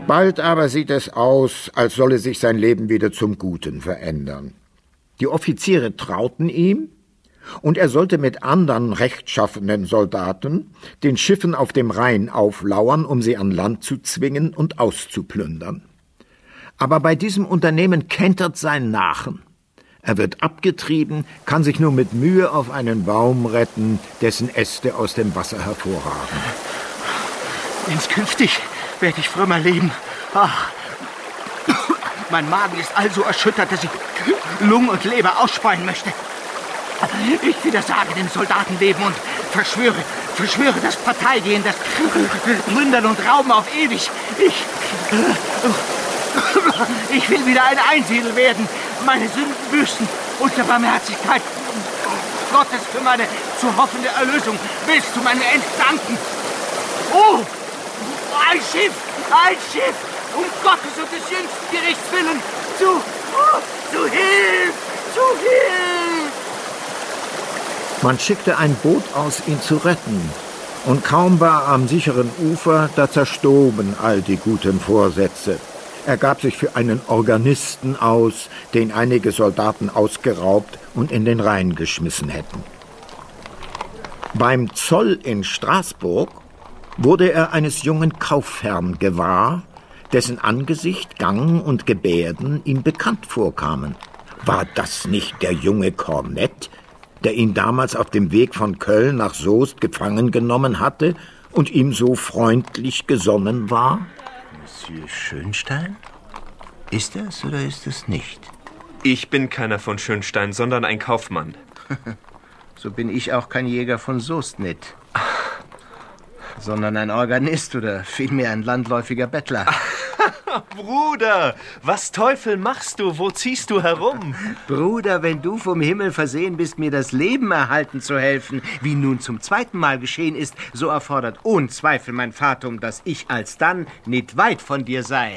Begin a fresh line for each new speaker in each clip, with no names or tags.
Bald aber sieht es aus, als solle sich sein Leben wieder zum Guten verändern. Die Offiziere trauten ihm, und er sollte mit anderen rechtschaffenen Soldaten den Schiffen auf dem Rhein auflauern, um sie an Land zu zwingen und auszuplündern. Aber bei diesem Unternehmen kentert sein Nachen. Er wird abgetrieben, kann sich nur mit Mühe auf einen Baum retten, dessen Äste aus dem Wasser hervorragen.
Inskünftig werde ich frömmer leben. Ach, mein Magen ist also erschüttert, dass ich Lungen und Leber ausspeien möchte. Ich widersage dem Soldatenleben und verschwöre das Parteigehen, das Plündern und Rauben auf ewig. Ich will wieder ein Einsiedel werden, meine Sünden büßen und der Barmherzigkeit Gottes für meine zu hoffende Erlösung willst du meine Entdanken. Oh, ein Schiff, um Gottes und des jüngsten Gerichts willen, zu Hilfe, zu Hilfe!
Man schickte ein Boot aus, ihn zu retten, und kaum war er am sicheren Ufer, da zerstoben all die guten Vorsätze. Er gab sich für einen Organisten aus, den einige Soldaten ausgeraubt und in den Rhein geschmissen hätten. Beim Zoll in Straßburg wurde er eines jungen Kaufherrn gewahr, dessen Angesicht, Gang und Gebärden ihm bekannt vorkamen. War das nicht der junge Kornett, der ihn damals auf dem Weg von Köln nach Soest gefangen genommen hatte und ihm so freundlich gesonnen war?
Monsieur Schönstein? Ist es oder ist es nicht?
Ich bin keiner von Schönstein, sondern ein Kaufmann.
So bin ich auch kein Jäger von Soest nicht, sondern ein Organist oder vielmehr ein landläufiger Bettler.
Bruder, was Teufel machst du? Wo ziehst du herum?
Bruder, wenn du vom Himmel versehen bist, mir das Leben erhalten zu helfen, wie nun zum zweiten Mal geschehen ist, so erfordert ohne Zweifel mein Fatum, dass ich alsdann nicht weit von dir sei.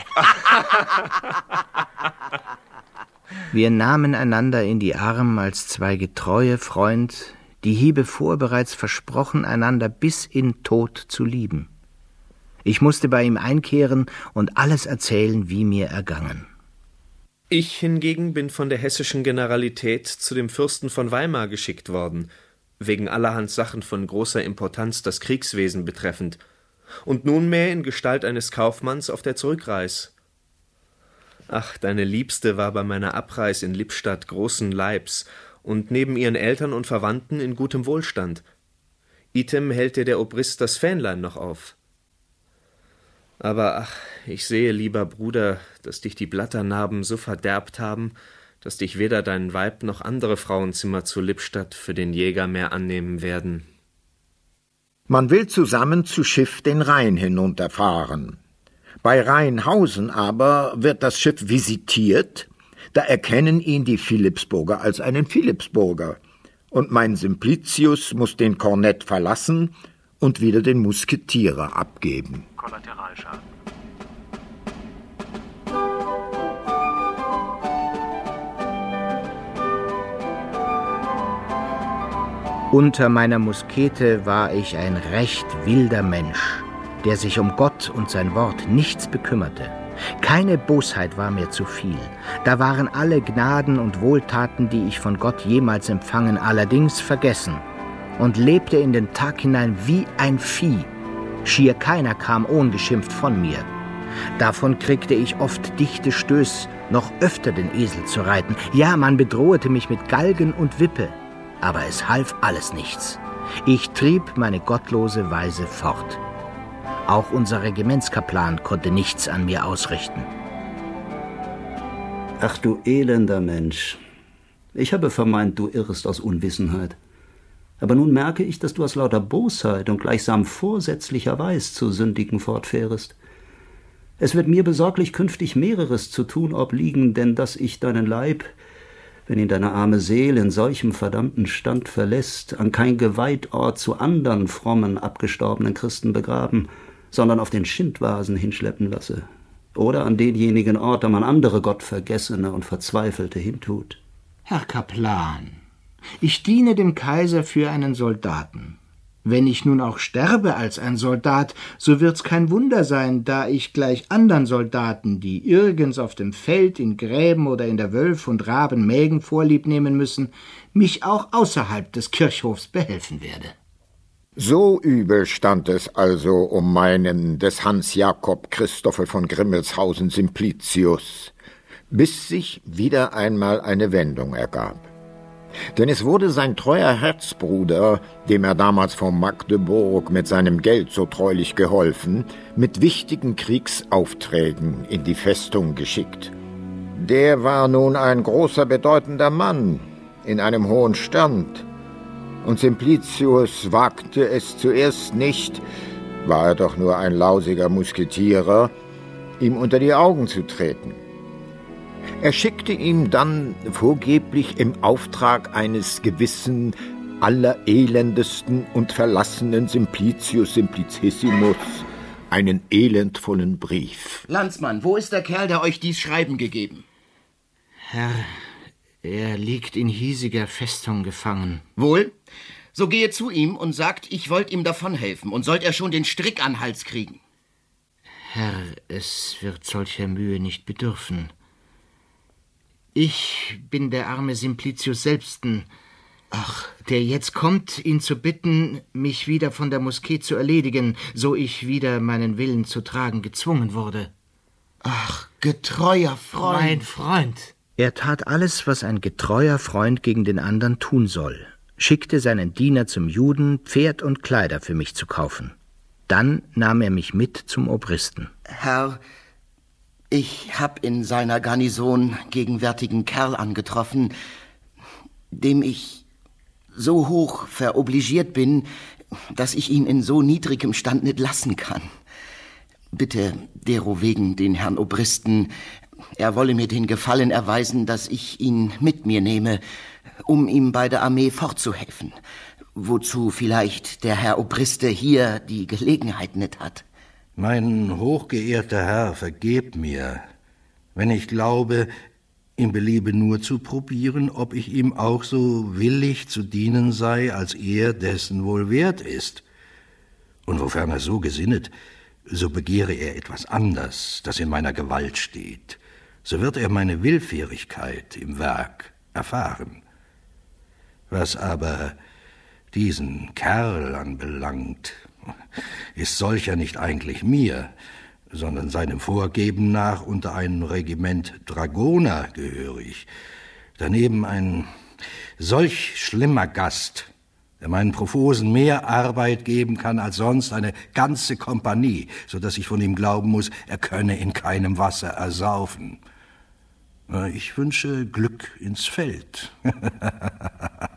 Wir nahmen einander in die Arme als zwei getreue Freund, die hiebevor bereits versprochen, einander bis in Tod zu lieben. Ich musste bei ihm einkehren und alles erzählen, wie mir ergangen.
Ich hingegen bin von der hessischen Generalität zu dem Fürsten von Weimar geschickt worden, wegen allerhand Sachen von großer Importanz das Kriegswesen betreffend, und nunmehr in Gestalt eines Kaufmanns auf der Zurückreis. Ach, deine Liebste war bei meiner Abreis in Lippstadt großen Leibs und neben ihren Eltern und Verwandten in gutem Wohlstand. Item hält dir der Obrist das Fähnlein noch auf. Aber ach, ich sehe, lieber Bruder, dass dich die Blatternarben so verderbt haben, dass dich weder dein Weib noch andere Frauenzimmer zu Lippstadt für den Jäger mehr annehmen werden.
Man will zusammen zu Schiff den Rhein hinunterfahren. Bei Rheinhausen aber wird das Schiff visitiert, da erkennen ihn die Philippsburger als einen Philippsburger, und mein Simplicius muss den Kornett verlassen und wieder den Musketierer abgeben.
Kollateralschaden.
Unter meiner Muskete war ich ein recht wilder Mensch, der sich um Gott und sein Wort nichts bekümmerte. Keine Bosheit war mir zu viel. Da waren alle Gnaden und Wohltaten, die ich von Gott jemals empfangen, allerdings vergessen, und lebte in den Tag hinein wie ein Vieh. Schier keiner kam ungeschimpft von mir. Davon kriegte ich oft dichte Stöß, noch öfter den Esel zu reiten. Ja, man bedrohte mich mit Galgen und Wippe, aber es half alles nichts. Ich trieb meine gottlose Weise fort. Auch unser Regimentskaplan konnte nichts an mir ausrichten.
Ach du elender Mensch, ich habe vermeint, du irrest aus Unwissenheit. Aber nun merke ich, dass du aus lauter Bosheit und gleichsam vorsätzlicher Weis zu sündigen fortfährest. Es wird mir besorglich künftig mehreres zu tun obliegen, denn dass ich deinen Leib, wenn ihn deine arme Seel in solchem verdammten Stand verlässt, an kein Geweihort zu andern frommen, abgestorbenen Christen begraben, sondern auf den Schindwasen hinschleppen lasse, oder an denjenigen Ort, da man andere Gottvergessene und Verzweifelte hintut.
Herr Kaplan, ich diene dem Kaiser für einen Soldaten. Wenn ich nun auch sterbe als ein Soldat, so wird's kein Wunder sein, da ich gleich anderen Soldaten, die irgends auf dem Feld, in Gräben oder in der Wölf- und Rabenmägen Vorlieb nehmen müssen, mich auch außerhalb des Kirchhofs behelfen werde.
So übel stand es also um meinen des Hans Jakob Christoffel von Grimmelshausen Simplicius, bis sich wieder einmal eine Wendung ergab. Denn es wurde sein treuer Herzbruder, dem er damals von Magdeburg mit seinem Geld so treulich geholfen, mit wichtigen Kriegsaufträgen in die Festung geschickt. Der war nun ein großer, bedeutender Mann in einem hohen Stand, und Simplicius wagte es zuerst nicht, war er doch nur ein lausiger Musketierer, ihm unter die Augen zu treten. Er schickte ihm dann vorgeblich im Auftrag eines gewissen allerelendesten und verlassenen Simplicius Simplicissimus einen elendvollen Brief.
Landsmann, wo ist der Kerl, der euch dies Schreiben gegeben?
Herr, er liegt in hiesiger Festung gefangen.
Wohl, so gehe zu ihm und sagt, ich wollt ihm davon helfen und sollt er schon den Strick an Hals kriegen.
Herr, es wird solcher Mühe nicht bedürfen. Ich bin der arme Simplicius selbsten, der jetzt kommt, ihn zu bitten, mich wieder von der Moschee zu erledigen, so ich wieder meinen Willen zu tragen gezwungen wurde.
Ach, getreuer Freund.
Mein Freund. Er tat alles, was ein getreuer Freund gegen den anderen tun soll, schickte seinen Diener zum Juden, Pferd und Kleider für mich zu kaufen. Dann nahm er mich mit zum Obristen.
Herr, ich hab in seiner Garnison gegenwärtigen Kerl angetroffen, dem ich so hoch verobligiert bin, dass ich ihn in so niedrigem Stand nicht lassen kann. Bitte derowegen den Herrn Obristen, er wolle mir den Gefallen erweisen, dass ich ihn mit mir nehme, um ihm bei der Armee fortzuhelfen, wozu vielleicht der Herr Obriste hier die Gelegenheit nicht hat.
Mein hochgeehrter Herr, vergebt mir, wenn ich glaube, ihm beliebe nur zu probieren, ob ich ihm auch so willig zu dienen sei, als er dessen wohl wert ist. Und wofern er so gesinnet, so begehre er etwas anders, das in meiner Gewalt steht. So wird er meine Willfährigkeit im Werk erfahren. Was aber diesen Kerl anbelangt, ist solcher nicht eigentlich mir, sondern seinem Vorgeben nach unter ein Regiment Dragoner gehörig. Daneben ein solch schlimmer Gast, der meinen Profosen mehr Arbeit geben kann als sonst eine ganze Kompanie, so dass ich von ihm glauben muss, er könne in keinem Wasser ersaufen. Ich wünsche Glück ins Feld.